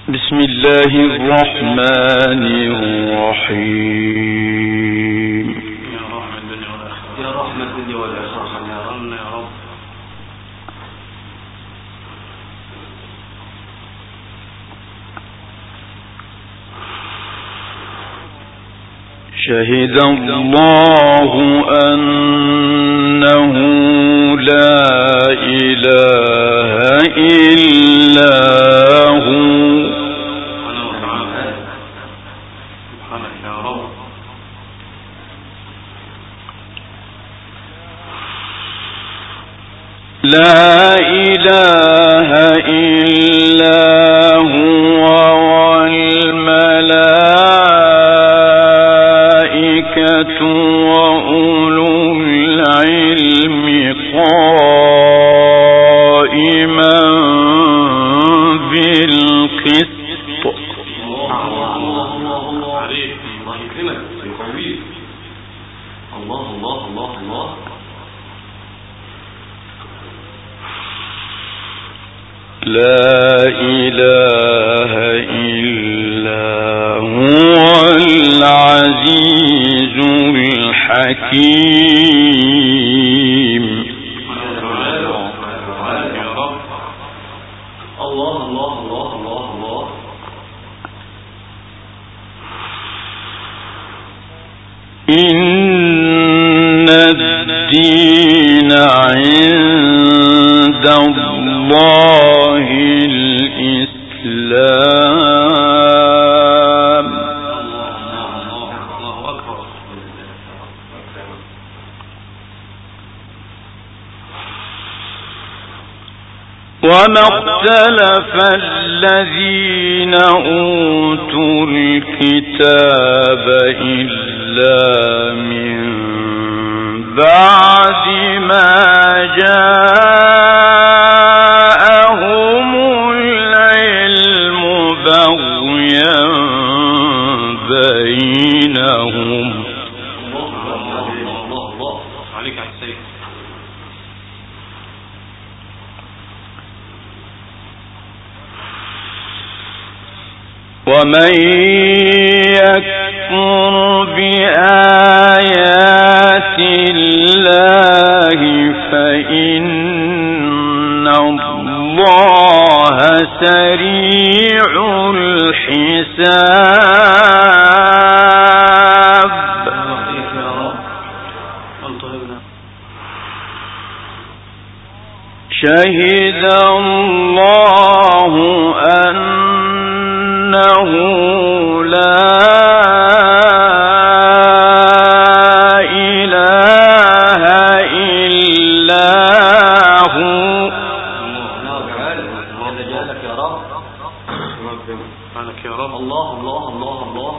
بسم الله الرحمن الرحيم. يا رحمة الدنيا والآخرة، يا رحمة الدنيا والآخرة، يا رب يا رب. شهد الله أنه لا إله إلا هو. لا إله إلا هو والملائكة وأولو العلم قائما بالقسط. الله عليك، الله يكرمك ويقويك. الله الله الله الله. لا إله إلا هو العزيز الحكيم. الله الله الله الله الله. إن الدين عند الله الإسلام. وما اختلف الذين أوتوا الكتاب إلا من بعد ما جاءهم العلم بغيا بينهم. الله عليك على السيد. ومن يكفر بآيات الله فإن الله سريع الحساب. شهد الله أنه لا إله إلا هو. جعلك يا رب، يا رب. الله الله الله الله.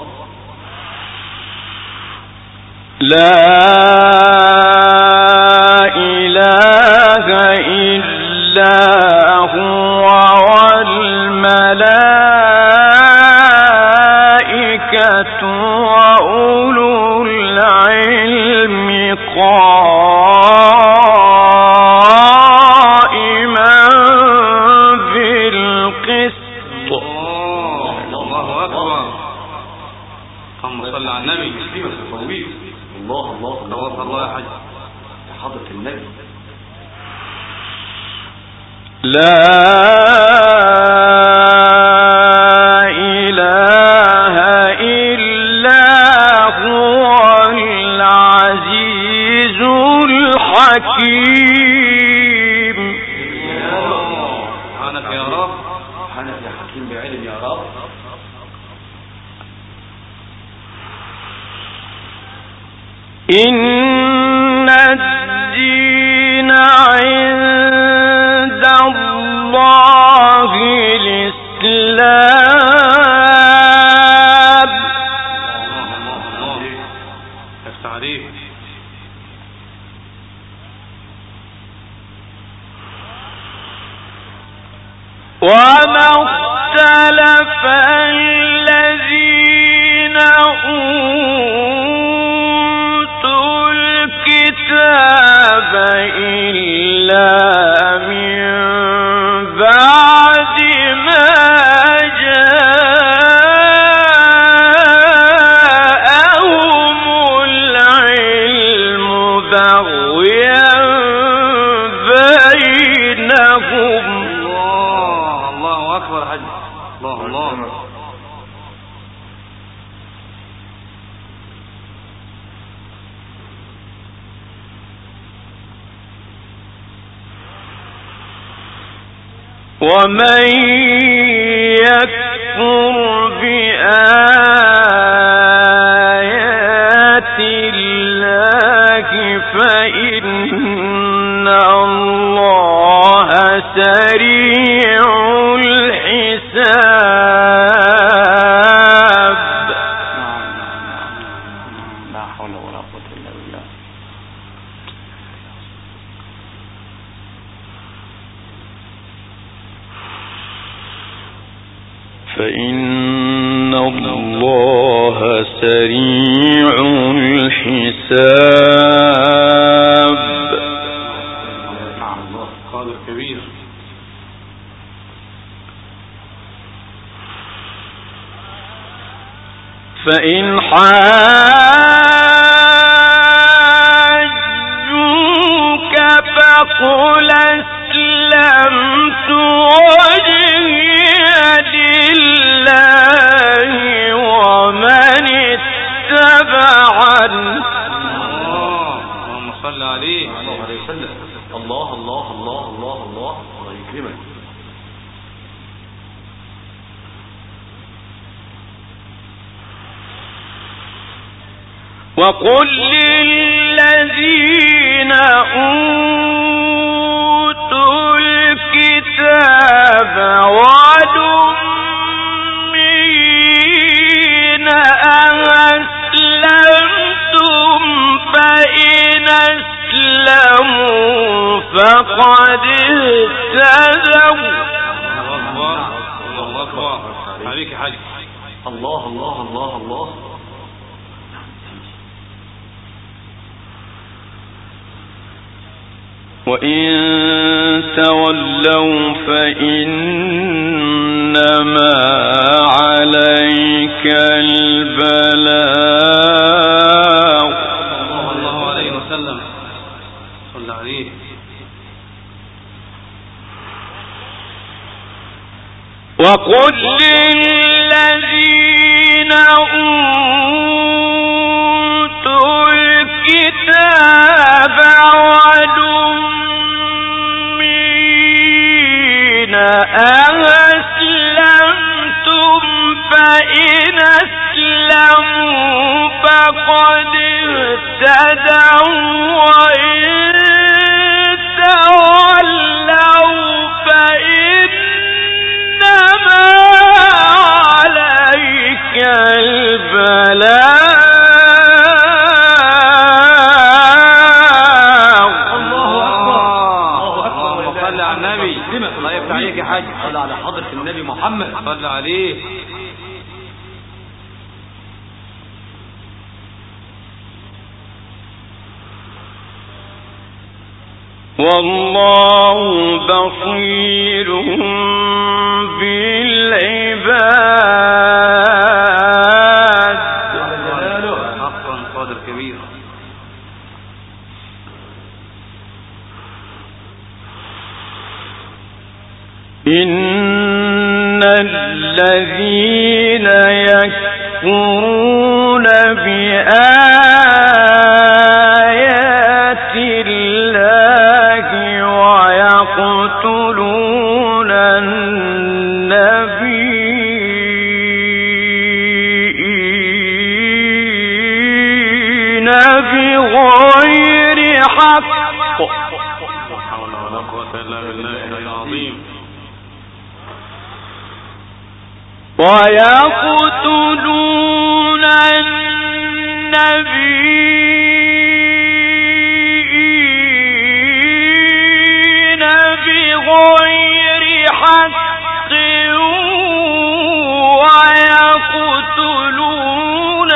لا إله إلا هو والملائكة وأولو العلم قائما بالقسط. الله أكبر. اللهم صل على النبي. الله الله الله الله يا حاج حضرة النبي. لا إله إلا هو العزيز الحكيم. سبحانك يا رب، سبحانك يا حكيم بعلم يا رب. إن الدين عند الله الإسلام. التعريف. وما اختلف الذين أوتوا الكتاب إلا من بعد ما جاءهم أكبر حج. الله الله. ومن يكفر بآيات الله فإن الله سريع الحساب. لا حول ولا قوة إلا بالله. فإن الله سريع الحساب. قادر كبير. فإن حاجوك فقل أسلمت وجهي لله ومن اتبعني. اللهم صل عليه وسلم. الله الله الله الله الله الله يكرمك. وقل للذين أوتوا الكتاب والأميين أسلمتم فإن أسلموا فقد اهتدوا. الله أكبر عليك حاج. الله الله الله الله. وإن تولوا فإنما عليك البلاغ. صلى الله عليه وسلم. صلى عليه. وقل للذين أوتوا الكتاب والأميين أسلمتم فإن أسلموا فقد اهتدوا وإن تولوا فإنما عليك البلاغ. صلى على حضرة النبي محمد. صلى عليه. والله بصير بالعباد. حقا قادر كبير. إن الذين يكفرون بآيات الله ويقتلون النبيين بغير حق ويقتلون النبيين بغير حق ويقتلون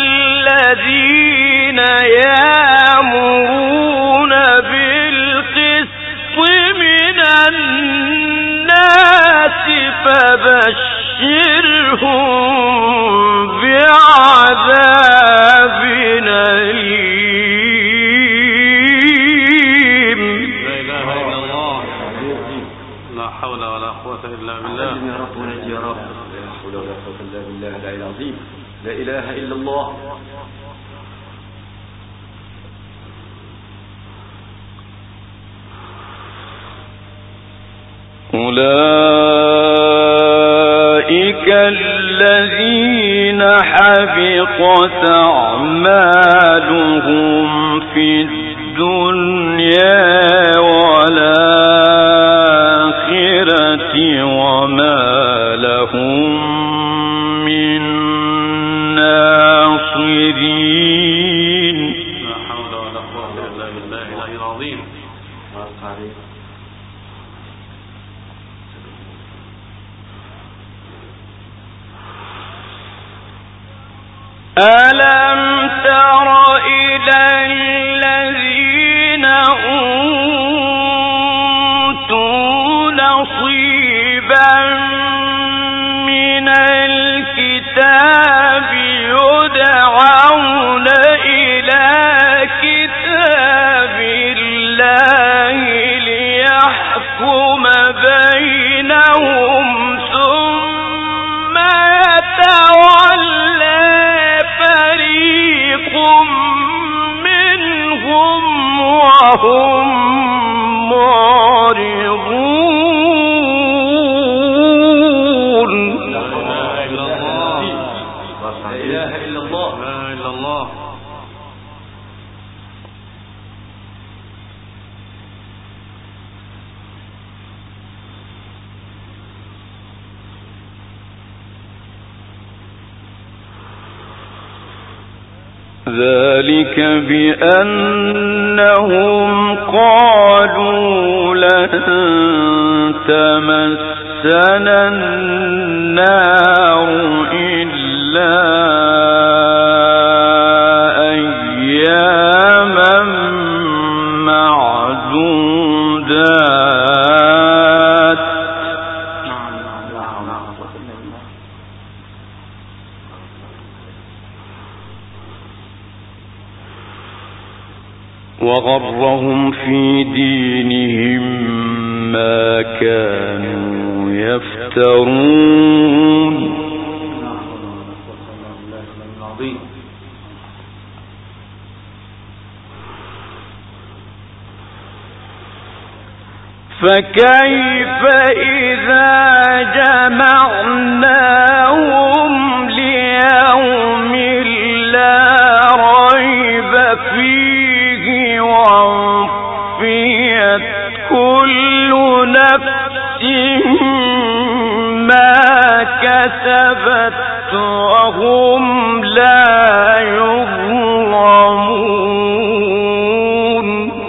الذين يأمرون بالقسط من الناس فبشرهم بعذاب أليم. لا إله إلا الله. لا حول ولا قوة إلا بالله. أسلم يا رب ونجي يا رب. لا حول ولا قوة إلا بالله العلي العظيم. لا إله إلا الله. أولئك الذين حبطت أعمالهم في الدنيا والآخرة وما لهم من ناصرين. لا حول ولا قوة إلا بالله العلي العظيم. ألم تر إلى الذين أوتوا نصيبا من الكتاب يدعون إلى كتاب الله ليحكم بينهم ثم يتولى فريق منهم وهم معرضون. لا إله إلا الله. لا إله إلا الله. ذلك بأنهم قالوا لن تمسنا النار إلا أياما معدودات وغرهم في دينهم ما كانوا يفترون. فكيف إذا جمعناهم ليوم لا ريب فيه ووفيت كل نفس ما كسبت وهم لا يظلمون.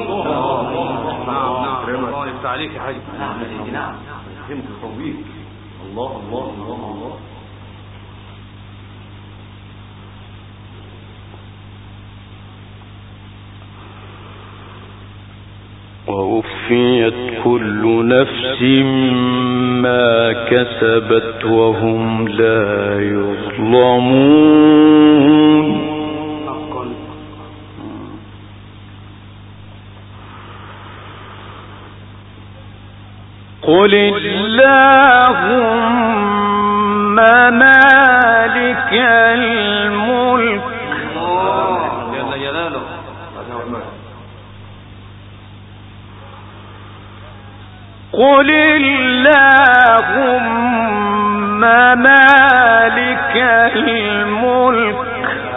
الله يفتح عليك يا حاج. نعم يا سيدي نعم. فهمت التطبيق. الله الله الله الله. ووفيت كل نفس ما كسبت وهم لا يظلمون. قل اللهم مالك الملك جل جلاله. قل اللهم مالك الملك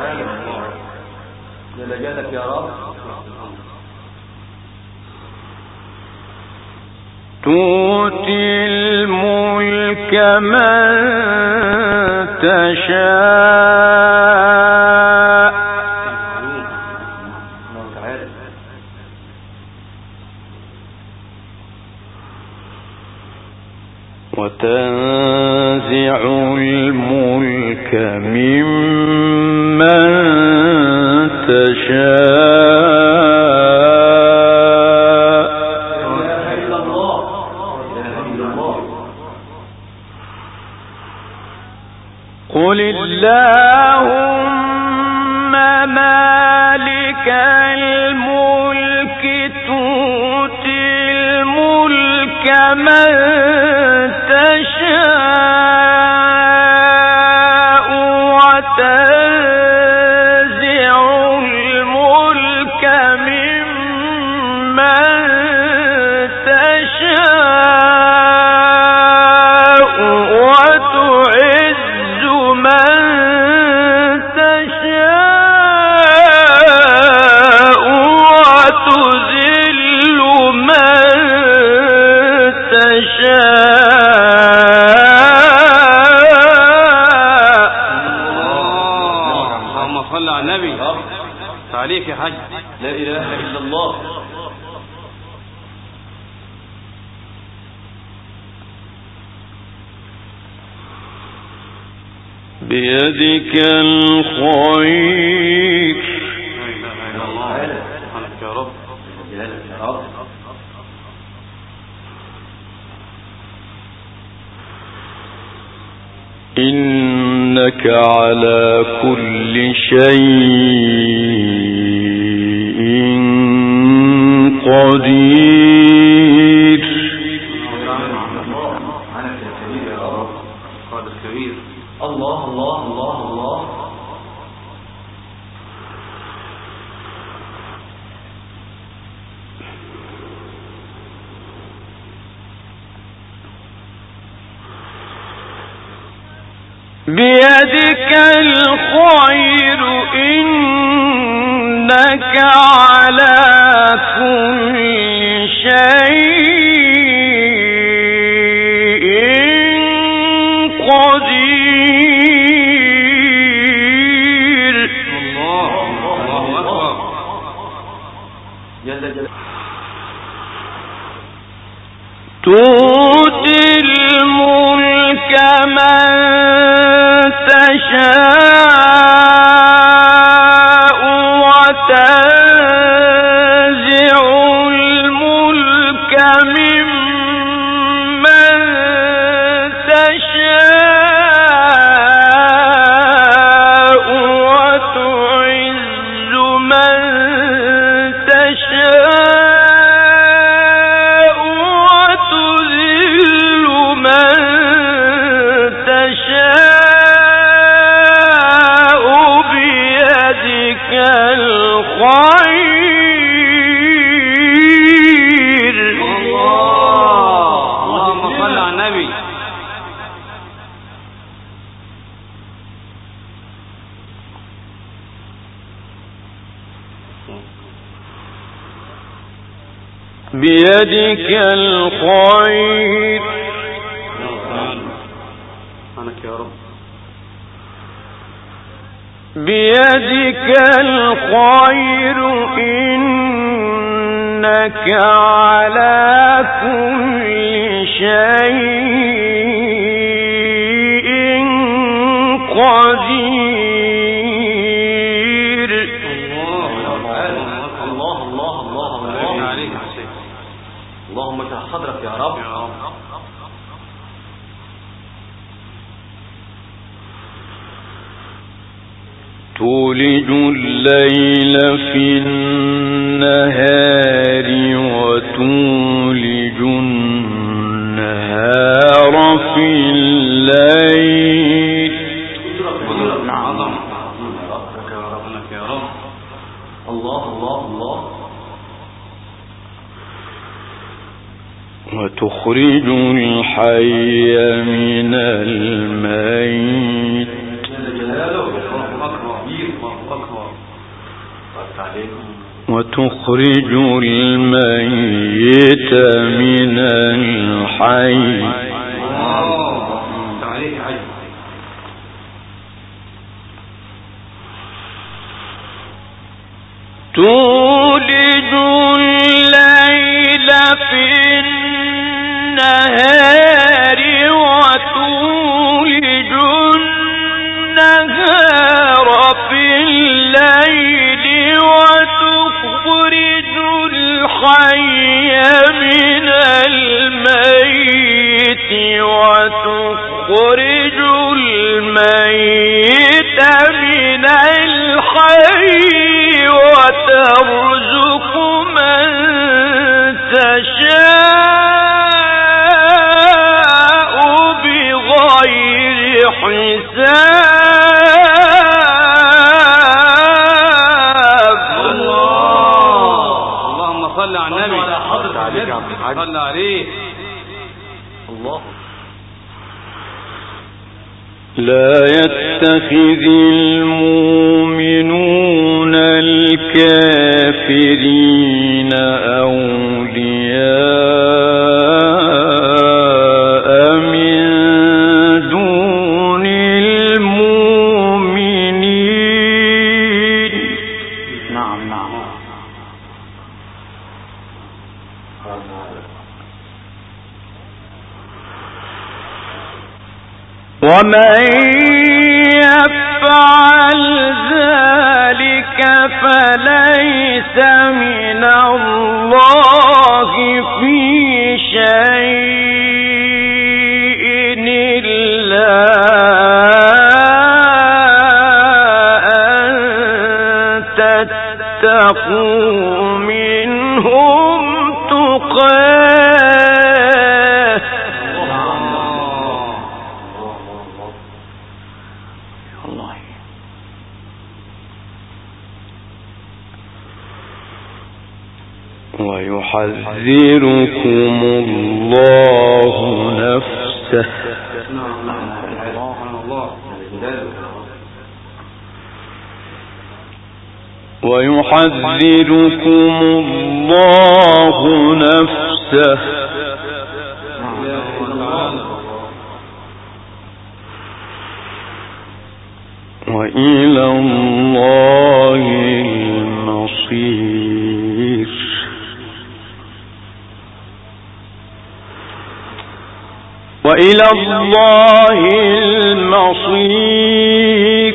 جل جلالك يا رب. تؤتي الملك من تشاء وتنزع الملك ممن تشاء قل اللهم مالك الملك تؤتي الملك من على النبي. عليك يا حاج. لا إله إلا الله. بيدك الخير. لا إله إلا الله. سبحانك يا رب. جلالك يا رب. إنك على كل شيء قدير. عنك يا كبير يا رب. قادر كبير. الله الله الله الله. بيدك الخير إنك على كل شيء قدير. الله أكبر. جل جلاله. تؤتي الملك من تشاء وتنزع الملك ممن تشاء وتعز من تشاء وتذل من تشاء بيدك الخير. اللهم صل على النبي. بيدك الخير. سبحانك يا رب. بيدك الخير إنك على كل شيء قدير. الله الله الله الله الله. عليك يا شيخ. اللهم اشرح صدرك يا رب. يا رب. تولج الليل في النهار وتولج النهار في الليل. عظم. ربك يا ربك يا رب. الله الله الله. وتخرج الحي من الميت. وتخرج الميت من الحي. تولج الليل في النهار وتولج النهار في الليل وتخرج الحي من الميت وتخرج الميت من الحي وترزق من تشاء بغير حساب. اللهم صل على النبي. صل عليه. الله. لا يتخذ المؤمنون الكافرين أولياء من دون المؤمنين ومن يفعل ذلك فليس من الله في شيء إلا أن تتقوا منهم تقاه. الله ويحذركم الله نفسه ويحذركم الله نفسه وإلى الله المصير. وإلى الله المصير.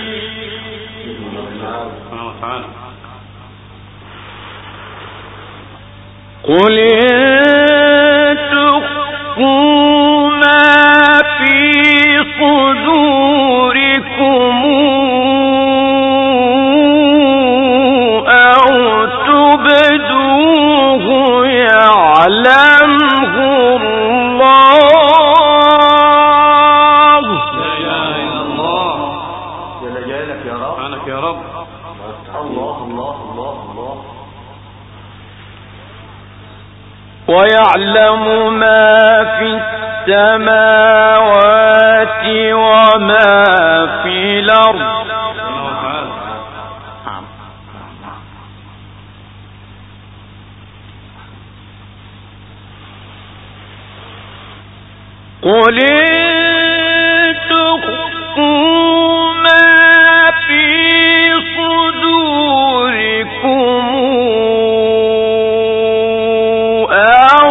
قل إن تخفوا ما في صدوركم أو تبدوه يعلمه الله. لا إله إلا الله. جل جلالك يا رب. سبحانك يا رب. الله الله الله الله. ويعلم ما في السماوات وما في الأرض. قل إن تخفوا ما في صدوركم أو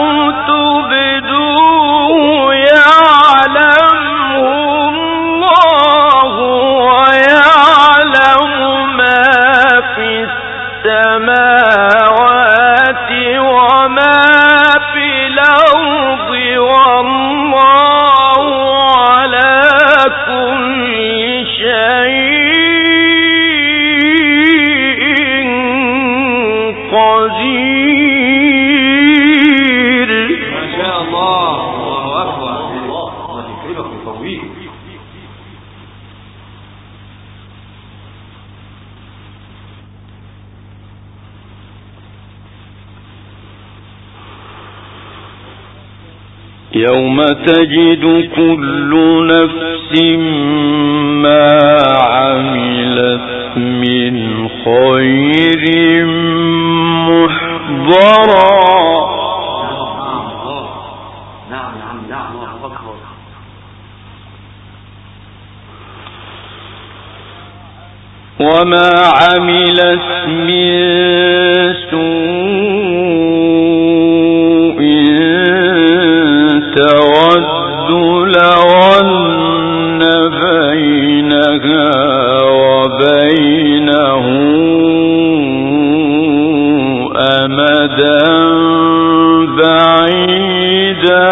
تبدوه يعلمه الله ويعلم ما في السماوات وما في الأرض والله على كل شيء قدير. ما شاء الله. الله أكبر. الله يكرمك ويقويك. يوم تجد كل نفس ما عملت من خير محضرا نعم نعم نعم. الله أكبر. وما عملت من سوء تود لو أن بينها وبينه أمدا بعيدا.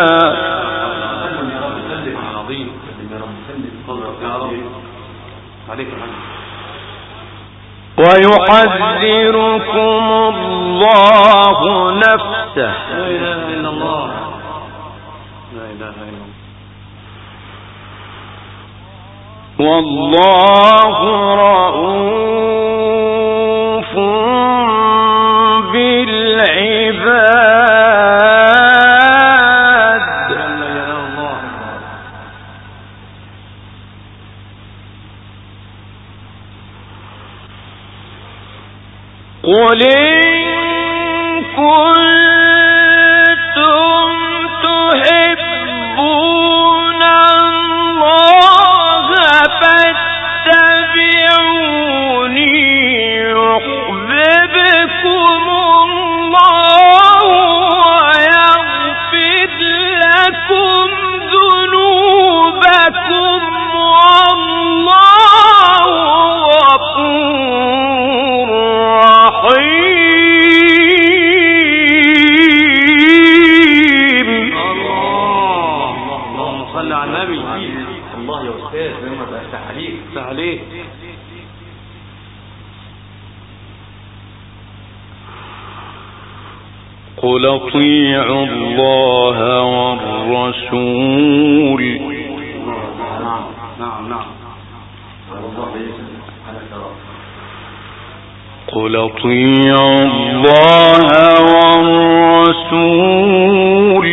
عظيم. يا رب. عليك الحمد. ويحذركم الله نفسه. لا إله إلا الله. لا إله إلا الله. والله رؤوف بالعباد. جل جلال الله. قل إن كنتم تحبون الله فاتبعوني يحببكم الله ويغفر لكم ذنوبكم على النبي. الله يا أستاذ لما بفتح عليك. افتح عليك. قل اطيعوا الله والرسول. نعم. قل اطيعوا الله والرسول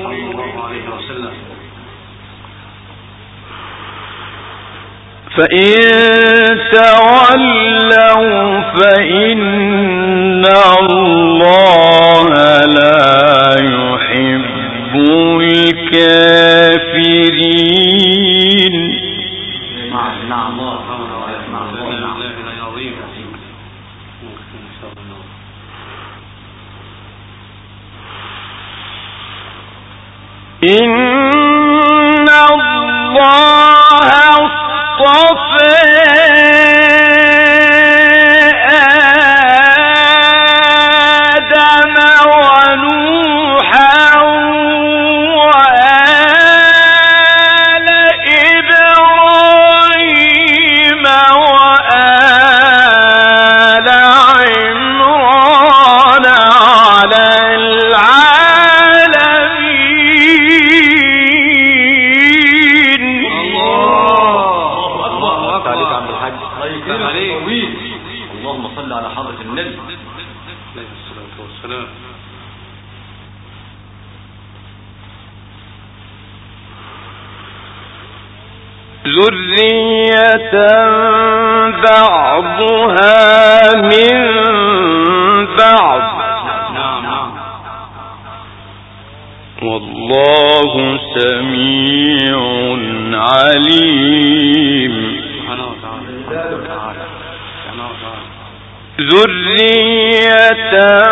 فإن تولوا فإن الله لا يحب الكافرين. نعم. إن الله اصطفى آدم ونوحا وآل إبراهيم وآل عمران على اللهم صل على حضرة النبي عليه الصلاة والسلام. ذرية بعضها من بعض. نعم. والله سميع عليم. سبحانه وتعالى. ذرية